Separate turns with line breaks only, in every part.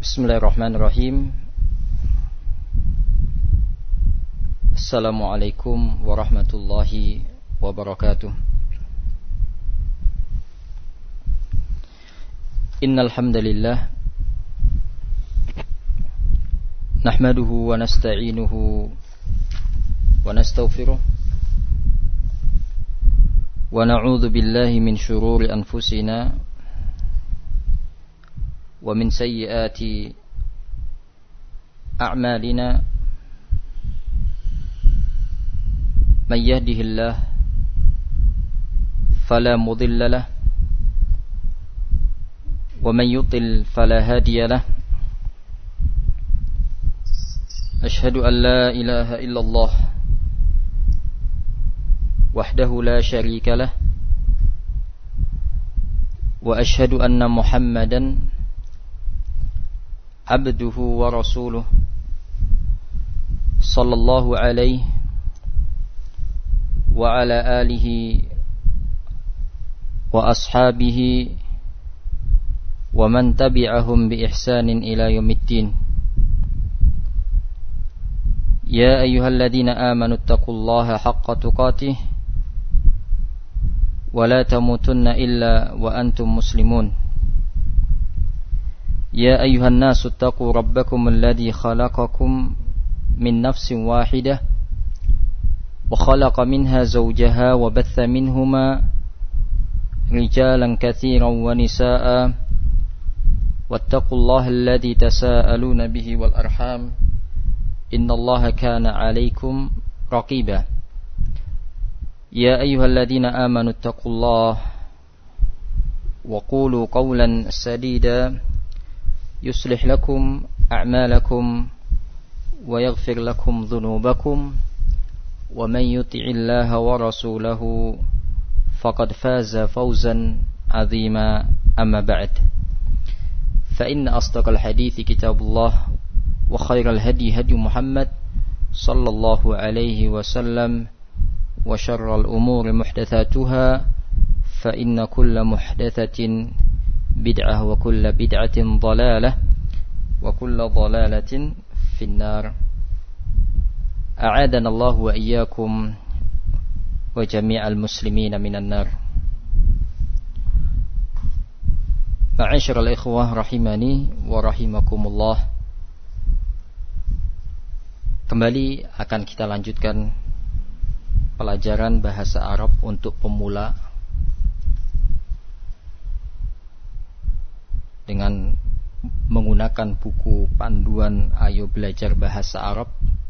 Bismillahirrahmanirrahim. Assalamualaikum warahmatullahi wabarakatuh. Innal hamdalillah nahmaduhu wa nasta'inuhu wa nastaghfiruh wa na'udzu billahi min shururi anfusina wa min sayyiati a'malina may yahdihillahu fala mudilla lahu wa man yudlil fala hadiya lahu. Ashhadu an la ilaha illallah wahdahu la syarika lah wa ashhadu anna Muhammadan abduhu wa rasuluh sallallahu alaihi wa ala alihi wa ashabihi wa man tabi'ahum bi ihsanin ila yaumiddin. Ya ayyuhalladzina amanu taqullaha haqqa tuqatih wa la tamutunna illa wa antum muslimun. Ya ayyuhan nasu taqu rabbakum alladhi khalaqakum min nafsin wahidah wa khalaqa minha zawjaha wa batha minhuma rijalan katsiran wa nisaa'a wattaqullaha alladhi tasaaluna bihi wal arham innallaha kana 'alaykum raqiba. Ya ayyuhalladzina amanu taqullaha wa qulu qawlan sadida yuslih lakum a'malakum wa yaghfir lakum dhunubakum wa man yuti'illaha wa rasulahu faqad faza fawzan 'azima. Amma ba'd, fa inna asdaqal hadithi kitabullah wa khairal hadi hadi Muhammad sallallahu alaihi wasallam wa syarral umuri muhdatsatuha fa inna kulla muhdatsatin bid'ah wa kulla bid'atin dhalalah wa kulla dhalalatin finnar. A'adana Allah wa iyyakum wa jami'al muslimina minan nar. Ma'asyiral ikhwah rahimani wa rahimakumullah. Kembali akan kita lanjutkan pelajaran bahasa Arab untuk pemula dengan menggunakan buku panduan Ayo Belajar Bahasa Arab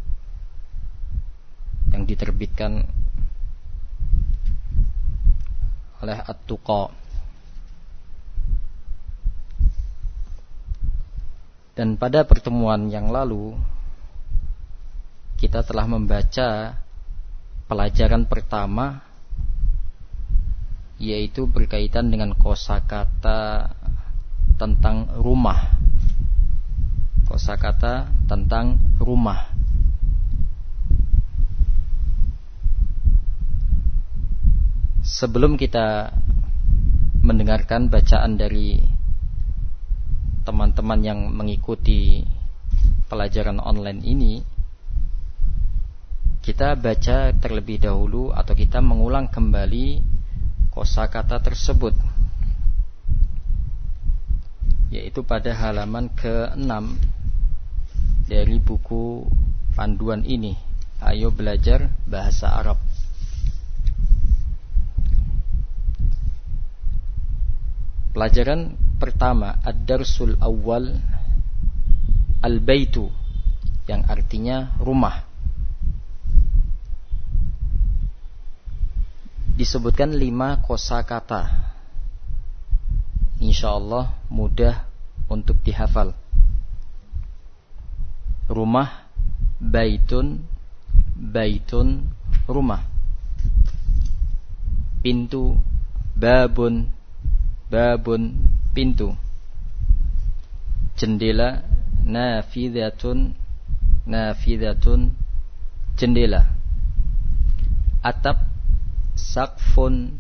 yang diterbitkan oleh At-Tuqa. Dan pada pertemuan yang lalu kita telah membaca pelajaran pertama, yaitu berkaitan dengan kosakata tentang rumah. Kosakata tentang rumah. Sebelum kita mendengarkan bacaan dari teman-teman yang mengikuti pelajaran online ini, kita baca terlebih dahulu atau kita mengulang kembali kosakata tersebut, yaitu pada halaman ke-6 dari buku panduan ini, Ayo Belajar Bahasa Arab. Pelajaran pertama, Ad-Darsul Awwal, Al-Baitu, yang artinya rumah. Disebutkan 5 kosakata. InsyaAllah mudah untuk dihafal. Rumah, baitun, baitun, rumah. Pintu, babun, babun, pintu. Jendela, nafidatun, nafidatun, jendela. Atap, sakfun,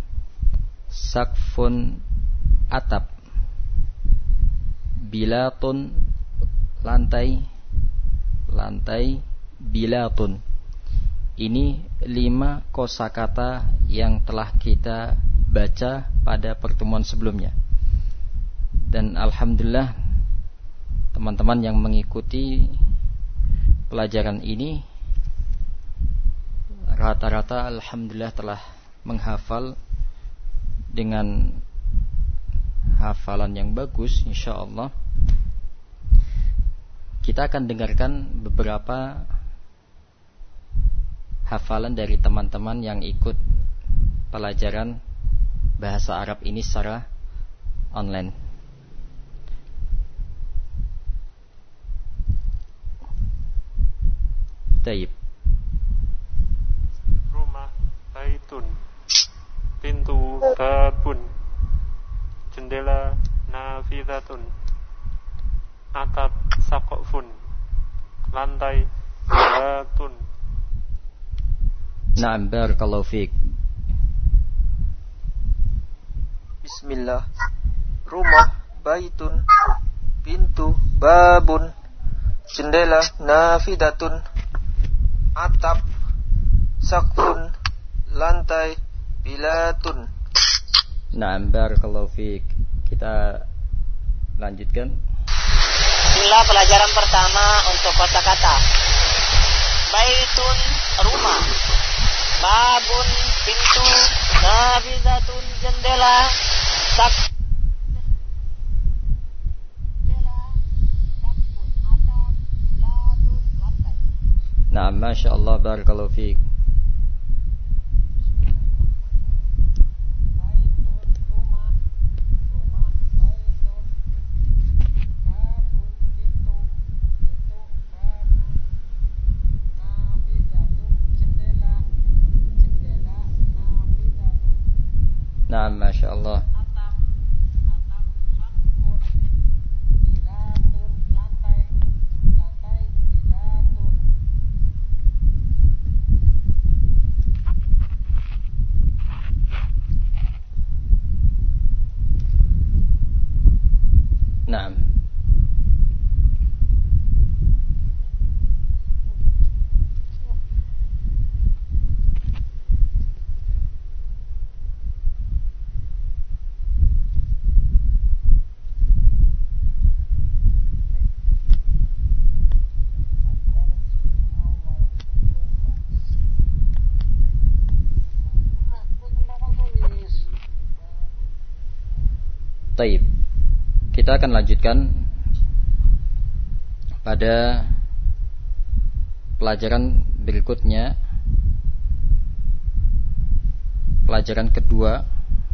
sakfun, atap. Bilatun, lantai bilatun. Ini 5 kosakata yang telah kita baca pada pertemuan sebelumnya. Dan alhamdulillah teman-teman yang mengikuti pelajaran ini rata-rata alhamdulillah telah menghafal dengan hafalan yang bagus insyaallah. Kita akan dengarkan beberapa hafalan dari teman-teman yang ikut pelajaran bahasa Arab ini secara online. Taib.
Rumah baitun, pintu babun, jendela nafidatun, atap saqafun, lantai bilatun.
Na'am, barakallahu fiik.
Bismillah. Rumah baitun, pintu babun, jendela nafidatun, atap saqfun, lantai bilatun.
Na'am, barakallahu fiik. Kita lanjutkan.
Inilah pelajaran pertama untuk kosakata. Baitun, rumah. Babun, pintu. Nafizatun, jendela. Saqfun, atap, bilatun, lantai.
Na'am, masyaallah, barakallahu fiik. Naam, masyaallah. Naam. Taib. Kita akan lanjutkan pada pelajaran berikutnya, pelajaran kedua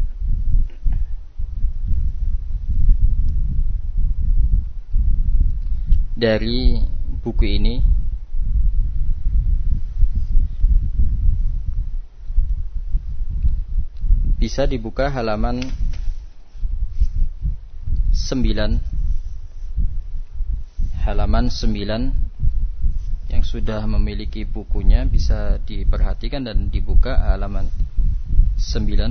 dari buku ini. Bisa dibuka halaman 9, halaman 9. Yang sudah memiliki bukunya bisa diperhatikan dan dibuka halaman 9.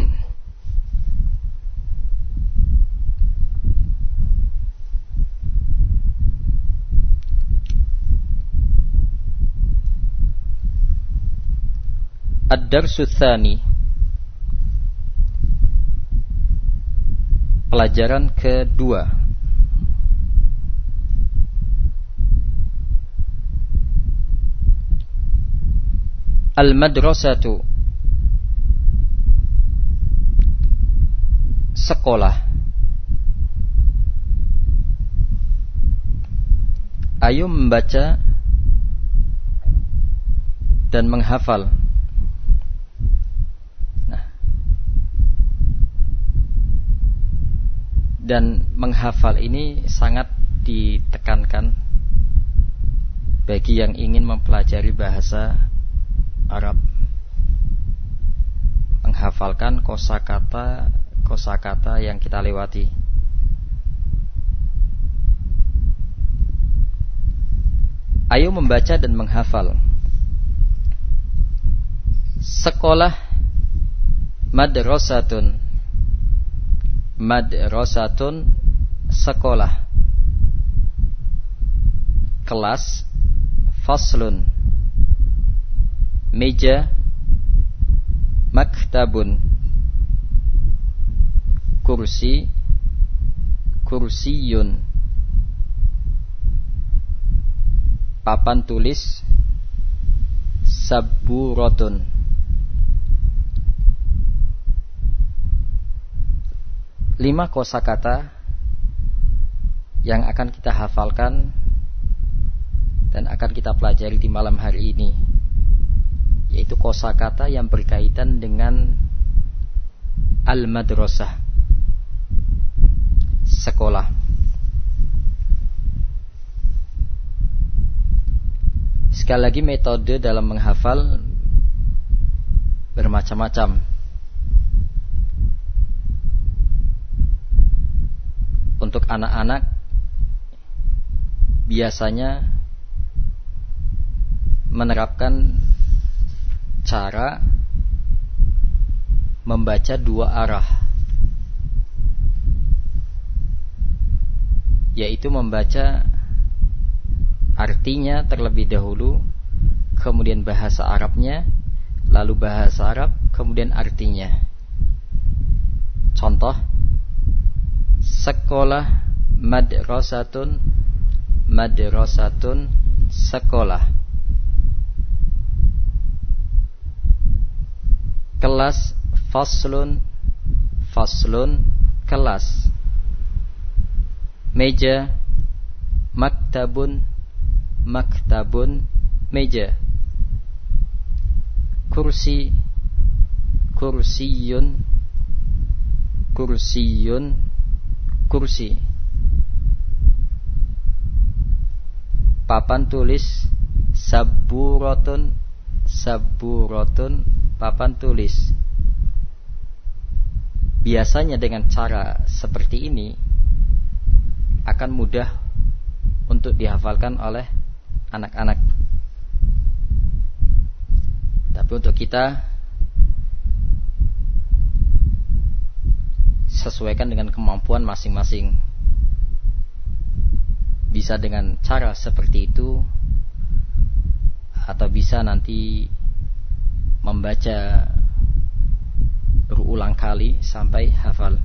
Ad-Darsu Tsani, pelajaran kedua. Al-madrasatu, sekolah. Ayo membaca dan menghafal. Dan menghafal ini sangat ditekankan bagi yang ingin mempelajari bahasa Arab. Menghafalkan kosakata yang kita lewati. Ayo membaca dan menghafal. Sekolah, madrasatun. Madrasatun, sekolah. kelas, faslun, meja, maktabun, kursi, kursiyun, papan tulis, saburatun. Lima kosakata yang akan kita hafalkan dan akan kita pelajari di malam hari ini, yaitu kosakata yang berkaitan dengan al-madrasah, sekolah. Sekali lagi, metode dalam menghafal bermacam-macam. Untuk anak-anak biasanya menerapkan cara membaca dua arah, yaitu membaca artinya terlebih dahulu, kemudian bahasa Arabnya, lalu bahasa Arab, kemudian artinya. Contoh, sekolah, madrasatun, madrasatun, sekolah. Kelas, faslun, faslun, kelas. Meja, maktabun, maktabun, meja. Kursi, kursiyun, kursiyun, kursi. Papan tulis, saburatun, saburatun, papan tulis. Biasanya dengan cara seperti ini akan mudah untuk dihafalkan oleh anak-anak. Tapi untuk kita, sesuaikan dengan kemampuan masing-masing. Bisa dengan cara seperti itu, atau bisa nanti membaca berulang kali sampai hafal.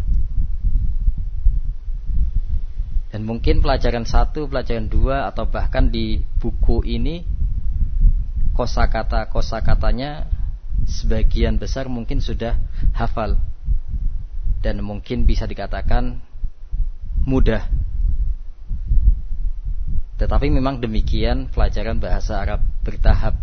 Dan mungkin pelajaran 1, pelajaran 2, atau bahkan di buku ini kosakata-kosakatanya sebagian besar mungkin sudah hafal, dan mungkin bisa dikatakan mudah. Tetapi memang demikian pelajaran bahasa Arab, bertahap.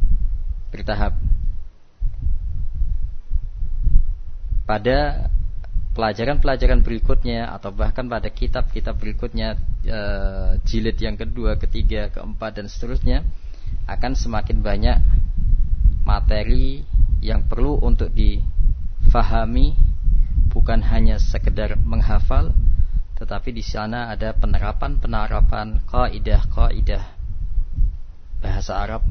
Pada pelajaran-pelajaran berikutnya, atau bahkan pada kitab-kitab berikutnya, jilid yang kedua, ketiga, keempat, dan seterusnya, akan semakin banyak materi yang perlu untuk difahami, bukan hanya sekedar menghafal, tetapi di sana ada penerapan kaidah-kaidah bahasa Arab,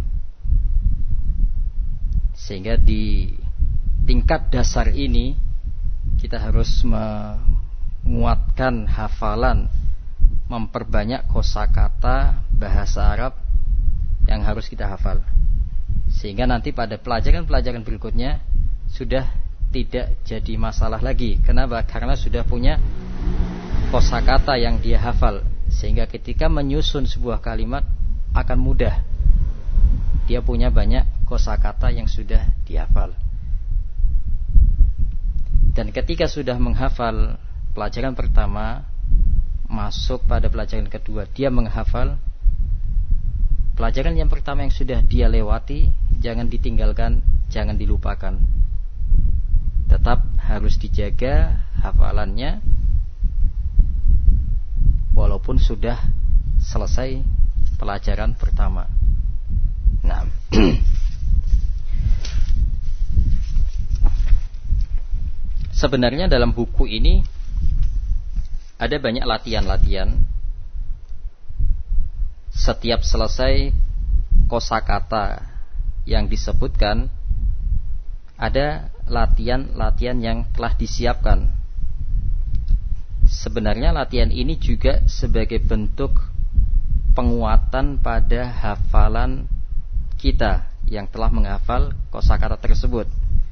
sehingga di tingkat dasar ini kita harus menguatkan hafalan, memperbanyak kosakata bahasa Arab yang harus kita hafal, sehingga nanti pada pelajaran-pelajaran berikutnya sudah tidak jadi masalah lagi. Kenapa? Karena sudah punya kosakata yang dia hafal, sehingga ketika menyusun sebuah kalimat akan mudah. Dia punya banyak kosakata yang sudah dihafal. Dan ketika sudah menghafal pelajaran pertama, masuk pada pelajaran kedua, dia menghafal pelajaran yang pertama yang sudah dia lewati, jangan ditinggalkan, jangan dilupakan. Tetap harus dijaga hafalannya, walaupun sudah selesai pelajaran pertama. Nah, sebenarnya dalam buku ini ada banyak latihan-latihan. Setiap selesai kosakata yang disebutkan, ada latihan-latihan yang telah disiapkan. Sebenarnya latihan ini juga sebagai bentuk penguatan pada hafalan kita yang telah menghafal kosakata tersebut.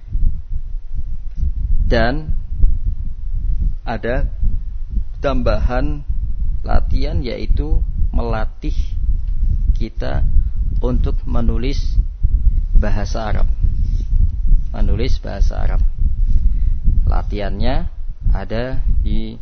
Dan ada tambahan latihan, yaitu melatih kita untuk menulis bahasa Arab. Menulis bahasa Arab. Latihannya ada di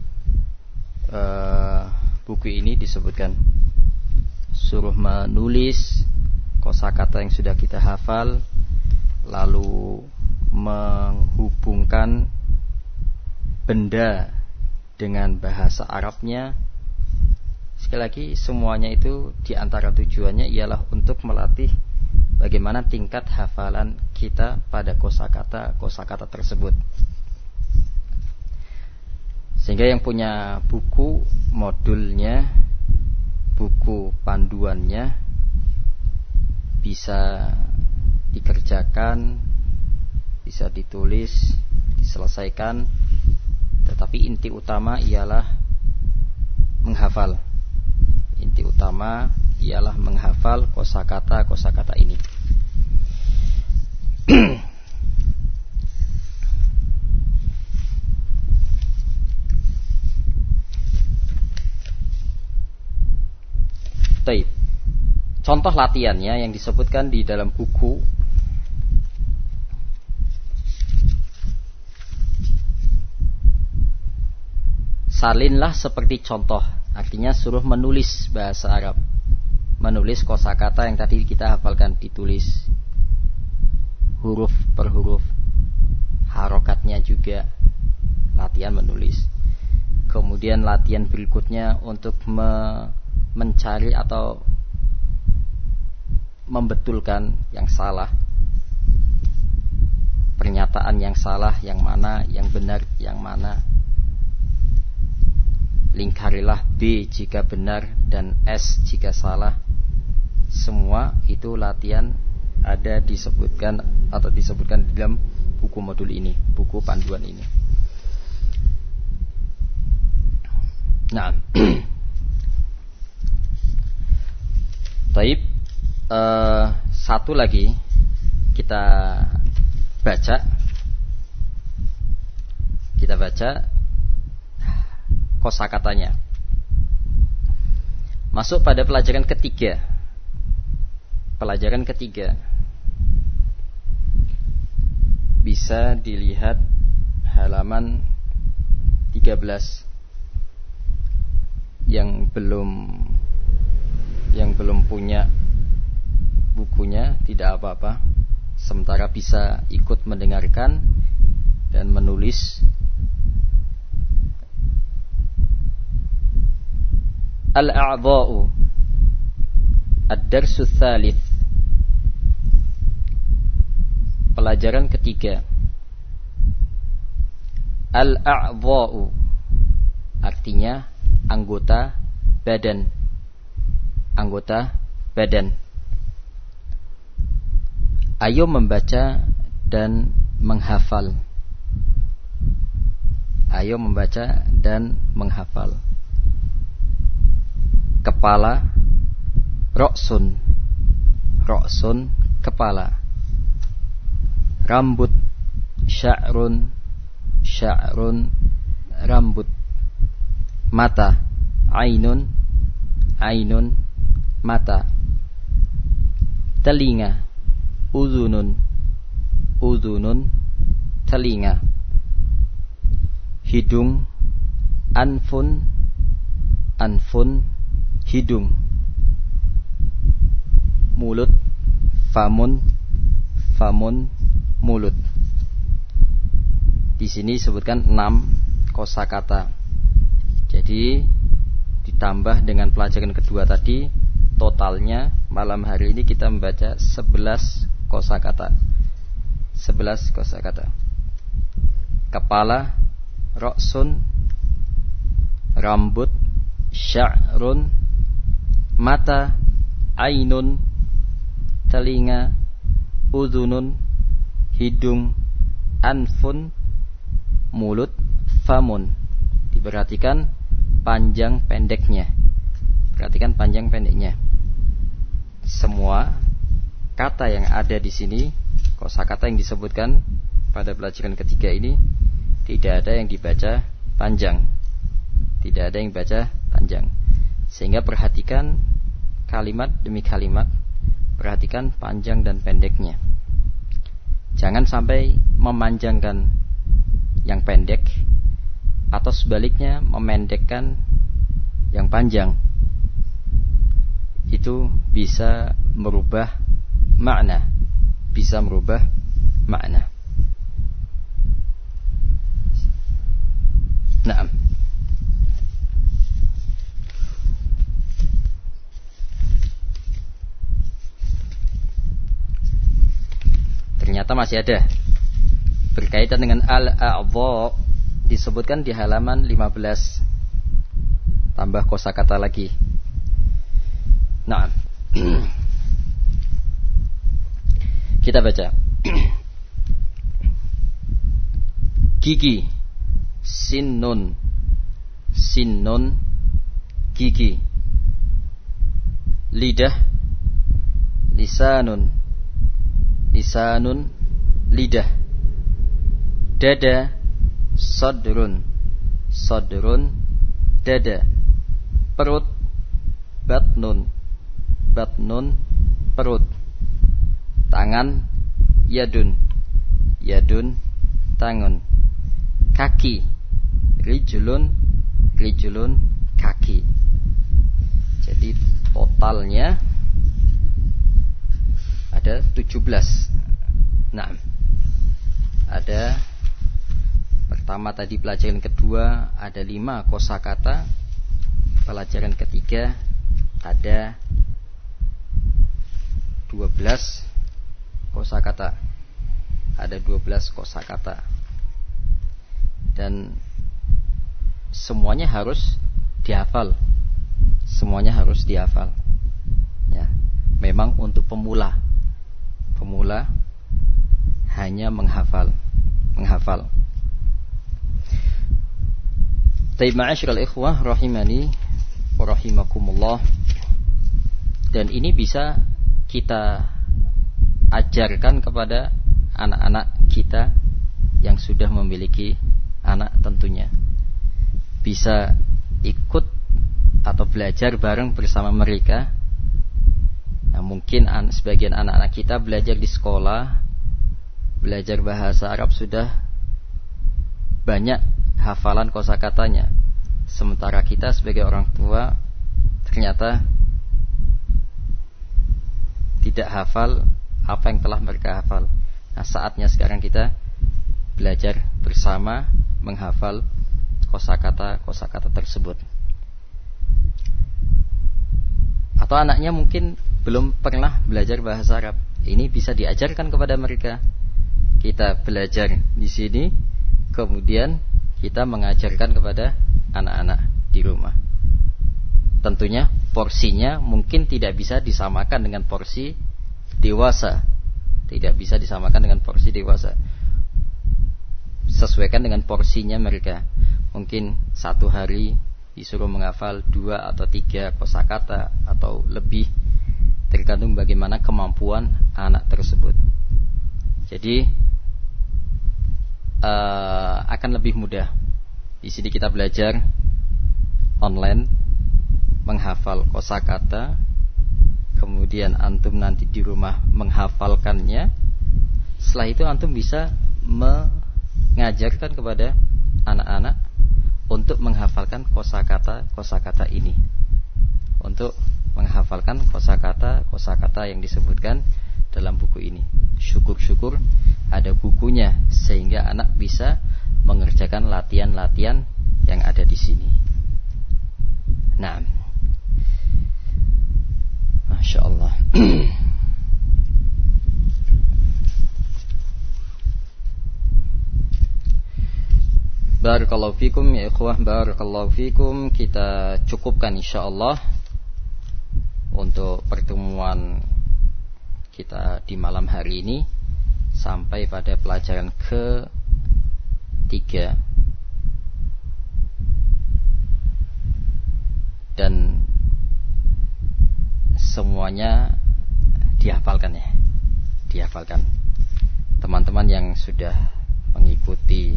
buku ini disebutkan. Suruh menulis kosakata yang sudah kita hafal, lalu menghubungkan benda dengan bahasa Arabnya. Sekali lagi, semuanya itu diantara tujuannya ialah untuk melatih bagaimana tingkat hafalan kita pada kosakata tersebut. Sehingga yang punya buku modulnya, buku panduannya, bisa dikerjakan, bisa ditulis, diselesaikan. Tetapi inti utama ialah menghafal. Inti utama ialah menghafal kosakata ini. Baik. Contoh latihannya yang disebutkan di dalam buku. Salinlah seperti contoh. Artinya suruh menulis bahasa Arab, menulis kosakata yang tadi kita hafalkan, ditulis huruf per huruf, harokatnya juga, latihan menulis. Kemudian latihan berikutnya untuk mencari atau membetulkan yang salah, pernyataan yang salah yang mana, yang benar yang mana. Lingkarilah B jika benar dan S jika salah. Semua itu latihan ada disebutkan di dalam buku modul ini, buku panduan ini. Nah, taib, satu lagi kita baca kosakatanya. Masuk pada pelajaran ketiga. Pelajaran ketiga bisa dilihat halaman 13. Yang belum punya bukunya tidak apa-apa, sementara bisa ikut mendengarkan dan menulis. Al-a'dha'u Ad-darsu tsalits. Pelajaran ketiga. Al-a'dha'u artinya anggota badan. Anggota badan. Ayo membaca dan menghafal. Ayo membaca dan menghafal. Kepala, roksun, roksun kepala. Rambut, sya'run, sya'run rambut. Mata, ainun, ainun mata. Telinga, udhunun, udhunun telinga. Hidung, anfun, anfun hidung. Mulut, famun, famun mulut. Di sini disebutkan 6 kosakata. Jadi ditambah dengan pelajaran kedua tadi, totalnya malam hari ini kita membaca 11 kosakata. 11 kosakata. Kepala, roksun, rambut, sya'run, mata, ainun, telinga, udhunun, hidung, anfun, mulut, famun. Diperhatikan panjang pendeknya. Perhatikan panjang pendeknya. Semua kata yang ada di sini, kosakata yang disebutkan pada pelajaran ketiga ini, tidak ada yang dibaca panjang. Tidak ada yang dibaca panjang. Sehingga perhatikan kalimat demi kalimat, perhatikan panjang dan pendeknya. Jangan sampai memanjangkan yang pendek atau sebaliknya memendekkan yang panjang. Itu bisa merubah makna. Bisa merubah makna. Naam. Ternyata masih ada berkaitan dengan al-a'dha, disebutkan di halaman 15. Tambah kosakata lagi. Nah, kita baca. Gigi, sinnun, sinnun, gigi. Lidah, lisanun, lisanun, lidah. Dada, sadrun, sadrun, dada. Perut, batnun, batnun, perut. Tangan, yadun, yadun, tangan. Kaki, rijlun, rijlun, kaki. Jadi totalnya ada 17. Nah, ada pertama tadi pelajaran kedua ada 5 kosakata. Pelajaran ketiga ada 12 kosakata. Ada 12 kosakata. Dan semuanya harus dihafal. Semuanya harus dihafal. Ya, memang untuk pemula. Pemula hanya menghafal. Taib ma'asyiral ikhwah rahimani wa rahimakumullah. Dan ini bisa kita ajarkan kepada anak-anak kita yang sudah memiliki anak tentunya. Bisa ikut atau belajar bareng bersama mereka. Nah, mungkin sebagian anak-anak kita belajar di sekolah, belajar bahasa Arab sudah banyak hafalan kosakatanya. Sementara kita sebagai orang tua ternyata tidak hafal apa yang telah mereka hafal. Nah, saatnya sekarang kita belajar bersama menghafal kosakata tersebut. Atau anaknya mungkin belum pernah belajar bahasa Arab. Ini bisa diajarkan kepada mereka. Kita belajar di sini, kemudian kita mengajarkan kepada anak-anak di rumah. Tentunya porsinya mungkin tidak bisa disamakan dengan porsi dewasa. Tidak bisa disamakan dengan porsi dewasa. Sesuaikan dengan porsinya mereka. Mungkin 1 hari disuruh menghafal 2 atau 3 kosakata atau lebih, tergantung bagaimana kemampuan anak tersebut. Jadi akan lebih mudah. Di sini kita belajar online menghafal kosakata, kemudian antum nanti di rumah menghafalkannya. Setelah itu antum bisa mengajarkan kepada anak-anak untuk menghafalkan kosakata ini, untuk menghafalkan kosakata yang disebutkan dalam buku ini. Syukur-syukur ada bukunya sehingga anak bisa mengerjakan latihan-latihan yang ada di sini. Nah, Masya Allah. Barakallahu fikum ya ikhwah, barakallahu fikum. Kita cukupkan insyaallah untuk pertemuan kita di malam hari ini sampai pada pelajaran ke-3. Dan semuanya dihafalkan ya. Dihafalkan. Teman-teman yang sudah mengikuti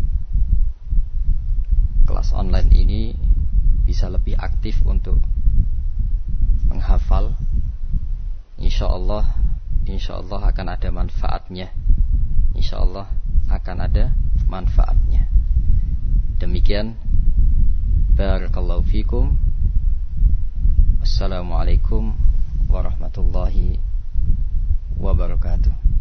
kelas online ini bisa lebih aktif untuk menghafal. Insyaallah akan ada manfaatnya. Insyaallah akan ada manfaatnya. Demikian, barakallahu fikum. Assalamualaikum warahmatullahi wabarakatuh.